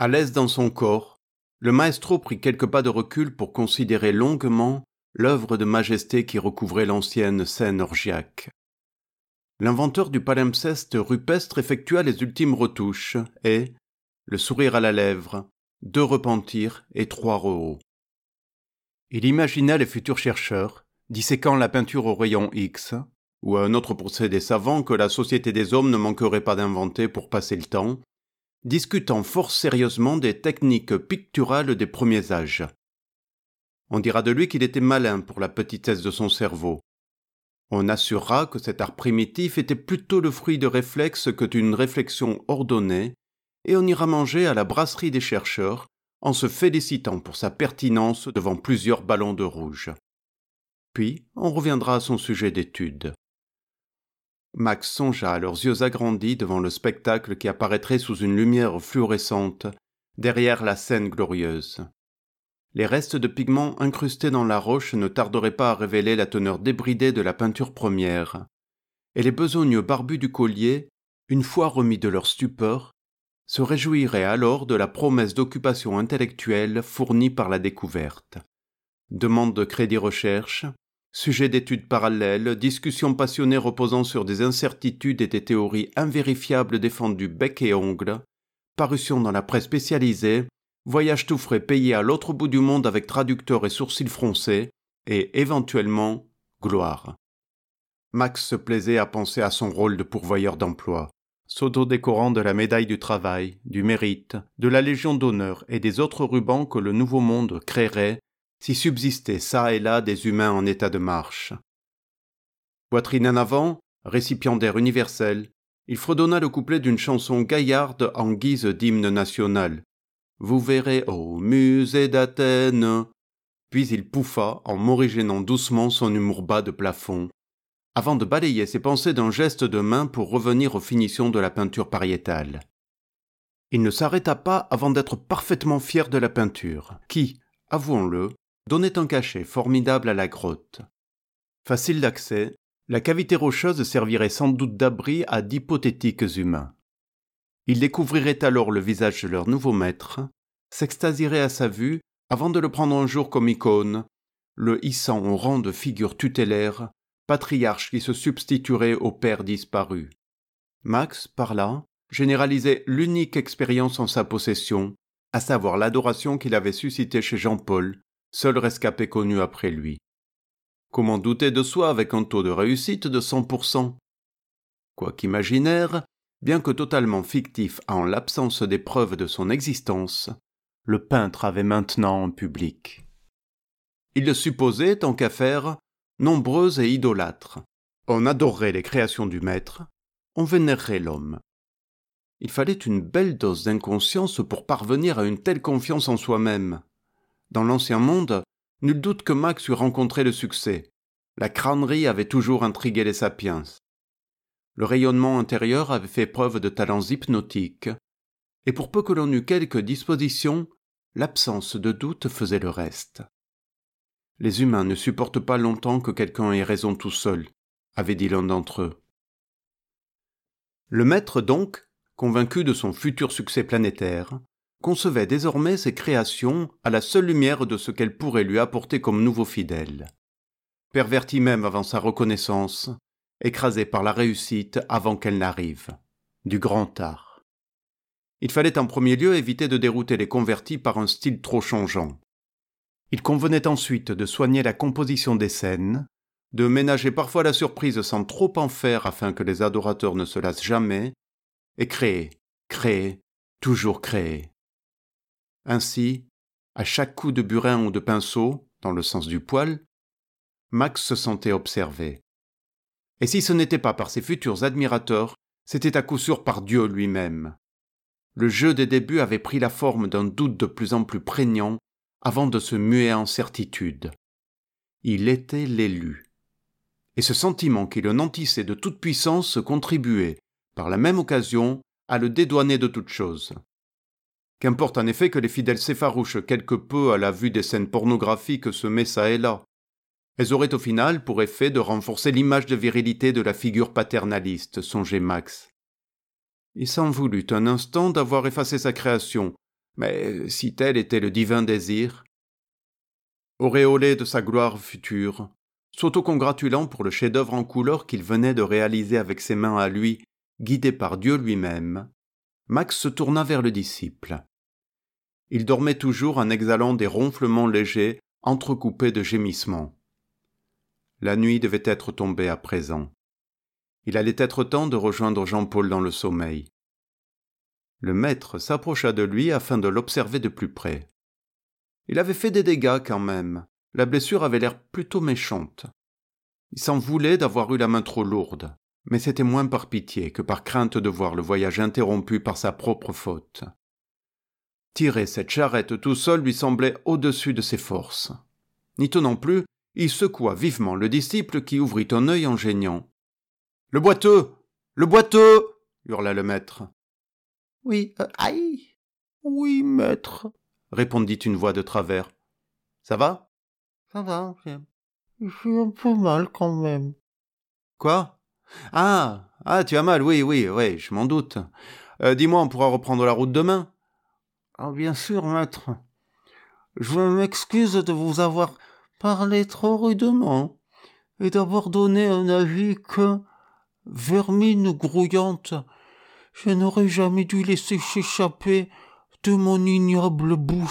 À l'aise dans son corps, le maestro prit quelques pas de recul pour considérer longuement l'œuvre de majesté qui recouvrait l'ancienne scène orgiaque. L'inventeur du palimpseste rupestre effectua les ultimes retouches et, le sourire à la lèvre, 2 repentirs et 3 rehauts. Il imagina les futurs chercheurs, disséquant la peinture au rayon X, ou un autre procédé savant que la société des hommes ne manquerait pas d'inventer pour passer le temps, discutant fort sérieusement des techniques picturales des premiers âges. On dira de lui qu'il était malin pour la petitesse de son cerveau. On assurera que cet art primitif était plutôt le fruit de réflexes que d'une réflexion ordonnée, et on ira manger à la brasserie des chercheurs en se félicitant pour sa pertinence devant plusieurs ballons de rouge. Puis on reviendra à son sujet d'étude. Max songea à leurs yeux agrandis devant le spectacle qui apparaîtrait sous une lumière fluorescente derrière la scène glorieuse. Les restes de pigments incrustés dans la roche ne tarderaient pas à révéler la teneur débridée de la peinture première, et les besogneux barbus du collier, une fois remis de leur stupeur, se réjouiraient alors de la promesse d'occupation intellectuelle fournie par la découverte. Demande de crédit recherche, sujet d'études parallèles, discussions passionnées reposant sur des incertitudes et des théories invérifiables défendues bec et ongles, parution dans la presse spécialisée, voyage tout frais payé à l'autre bout du monde avec traducteur et sourcils froncés, et éventuellement, gloire. Max se plaisait à penser à son rôle de pourvoyeur d'emploi, s'auto-décorant de la médaille du travail, du mérite, de la Légion d'honneur et des autres rubans que le nouveau monde créerait si subsistaient çà et là des humains en état de marche. Poitrine en avant, récipiendaire universel, il fredonna le couplet d'une chanson gaillarde en guise d'hymne national. Vous verrez au musée d'Athènes. Puis il pouffa en morigénant doucement son humour bas de plafond, avant de balayer ses pensées d'un geste de main pour revenir aux finitions de la peinture pariétale. Il ne s'arrêta pas avant d'être parfaitement fier de la peinture, qui, avouons-le, donnait un cachet formidable à la grotte. Facile d'accès, la cavité rocheuse servirait sans doute d'abri à d'hypothétiques humains. Ils découvriraient alors le visage de leur nouveau maître, s'extasieraient à sa vue avant de le prendre un jour comme icône, le hissant au rang de figure tutélaire, patriarche qui se substituerait au père disparu. Max, par là, généralisait l'unique expérience en sa possession, à savoir l'adoration qu'il avait suscitée chez Jean-Paul, seul rescapé connu après lui. Comment douter de soi avec un taux de réussite de 100%? Quoiqu'imaginaire, bien que totalement fictif en l'absence des preuves de son existence, le peintre avait maintenant un public. Il le supposait, tant qu'à faire, nombreux et idolâtres. On adorerait les créations du maître, on vénérerait l'homme. Il fallait une belle dose d'inconscience pour parvenir à une telle confiance en soi-même. Dans l'ancien monde, nul doute que Max eût rencontré le succès. La crânerie avait toujours intrigué les sapiens. Le rayonnement intérieur avait fait preuve de talents hypnotiques, et pour peu que l'on eût quelques dispositions, l'absence de doute faisait le reste. Les humains ne supportent pas longtemps que quelqu'un ait raison tout seul, avait dit l'un d'entre eux. Le maître donc, convaincu de son futur succès planétaire, concevait désormais ses créations à la seule lumière de ce qu'elles pourraient lui apporter comme nouveau fidèle. Perverti même avant sa reconnaissance, écrasé par la réussite avant qu'elle n'arrive. Du grand art. Il fallait en premier lieu éviter de dérouter les convertis par un style trop changeant. Il convenait ensuite de soigner la composition des scènes, de ménager parfois la surprise sans trop en faire afin que les adorateurs ne se lassent jamais, et créer, toujours créer. Ainsi, à chaque coup de burin ou de pinceau, dans le sens du poil, Max se sentait observé. Et si ce n'était pas par ses futurs admirateurs, c'était à coup sûr par Dieu lui-même. Le jeu des débuts avait pris la forme d'un doute de plus en plus prégnant avant de se muer en certitude. Il était l'élu. Et ce sentiment qui le nantissait de toute puissance contribuait, par la même occasion, à le dédouaner de toute chose. Qu'importe en effet que les fidèles s'effarouchent quelque peu à la vue des scènes pornographiques semées çà et là. Elles auraient au final pour effet de renforcer l'image de virilité de la figure paternaliste, songeait Max. Il s'en voulut un instant d'avoir effacé sa création, Mais si tel était le divin désir, auréolé de sa gloire future, s'autocongratulant pour le chef-d'œuvre en couleur qu'il venait de réaliser avec ses mains à lui, guidé par Dieu lui-même, Max se tourna vers le disciple. Il dormait toujours en exhalant des ronflements légers, entrecoupés de gémissements. La nuit devait être tombée à présent. Il allait être temps de rejoindre Jean-Paul dans le sommeil. Le maître s'approcha de lui afin de l'observer de plus près. Il avait fait des dégâts quand même. La blessure avait l'air plutôt méchante. Il s'en voulait d'avoir eu la main trop lourde, mais c'était moins par pitié que par crainte de voir le voyage interrompu par sa propre faute. Tirer cette charrette tout seul lui semblait au-dessus de ses forces. N'y tenant plus, il secoua vivement le disciple qui ouvrit un œil en geignant. « Le boiteux! Le boiteux !» hurla le maître. « Oui, aïe! Oui, maître !» répondit une voix de travers. « Ça va ?»« Ça va, j'ai un peu mal quand même. »« Quoi ? Ah, tu as mal, oui, je m'en doute. Dis-moi, on pourra reprendre la route demain ?»« Ah, bien sûr, maître. Je m'excuse de vous avoir parlé trop rudement et d'avoir donné un avis que, vermine grouillante, je n'aurais jamais dû laisser s'échapper de mon ignoble bouche. »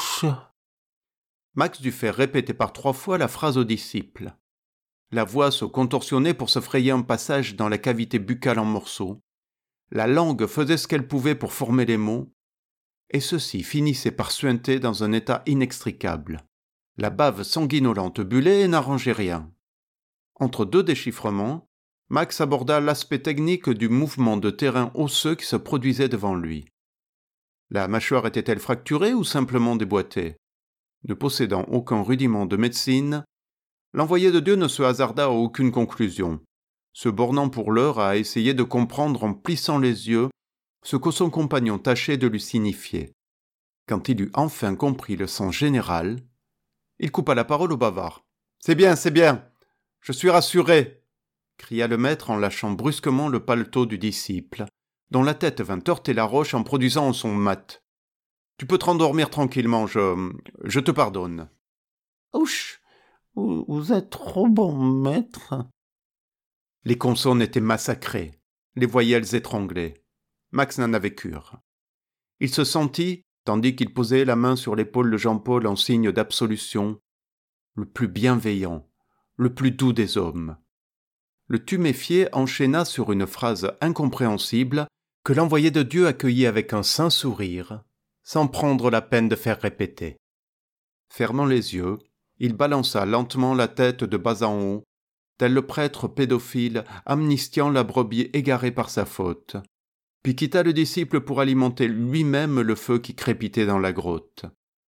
Max dut faire répéter par 3 fois la phrase au disciple. La voix se contorsionnait pour se frayer un passage dans la cavité buccale en morceaux. La langue faisait ce qu'elle pouvait pour former les mots, et ceux-ci finissaient par suinter dans un état inextricable. La bave sanguinolente bullait et n'arrangeait rien. Entre 2 déchiffrements, Max aborda l'aspect technique du mouvement de terrain osseux qui se produisait devant lui. La mâchoire était-elle fracturée ou simplement déboîtée ? Ne possédant aucun rudiment de médecine, l'envoyé de Dieu ne se hasarda à aucune conclusion, se bornant pour l'heure à essayer de comprendre en plissant les yeux ce que son compagnon tâchait de lui signifier. Quand il eut enfin compris le sens général, il coupa la parole au bavard. « C'est bien, je suis rassuré !» cria le maître en lâchant brusquement le paletot du disciple, dont la tête vint heurter la roche en produisant son mat. « Tu peux te rendormir tranquillement, je te pardonne. »« Ouch, vous êtes trop bon, maître. » Les consonnes étaient massacrées, les voyelles étranglées. Max n'en avait cure. Il se sentit, tandis qu'il posait la main sur l'épaule de Jean-Paul en signe d'absolution, le plus bienveillant, le plus doux des hommes. Le tuméfié enchaîna sur une phrase incompréhensible que l'envoyé de Dieu accueillit avec un saint sourire, sans prendre la peine de faire répéter. Fermant les yeux, il balança lentement la tête de bas en haut, tel le prêtre pédophile amnistiant la brebis égarée par sa faute, puis quitta le disciple pour alimenter lui-même le feu qui crépitait dans la grotte.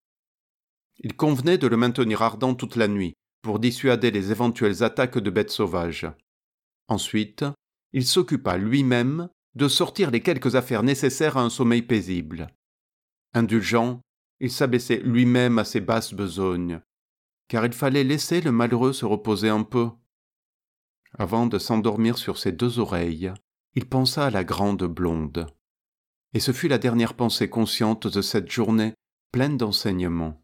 Il convenait de le maintenir ardent toute la nuit, pour dissuader les éventuelles attaques de bêtes sauvages. Ensuite, il s'occupa lui-même de sortir les quelques affaires nécessaires à un sommeil paisible. Indulgent, il s'abaissait lui-même à ses basses besognes, car il fallait laisser le malheureux se reposer un peu. Avant de s'endormir sur ses 2 oreilles, il pensa à la grande blonde. Et ce fut la dernière pensée consciente de cette journée pleine d'enseignements.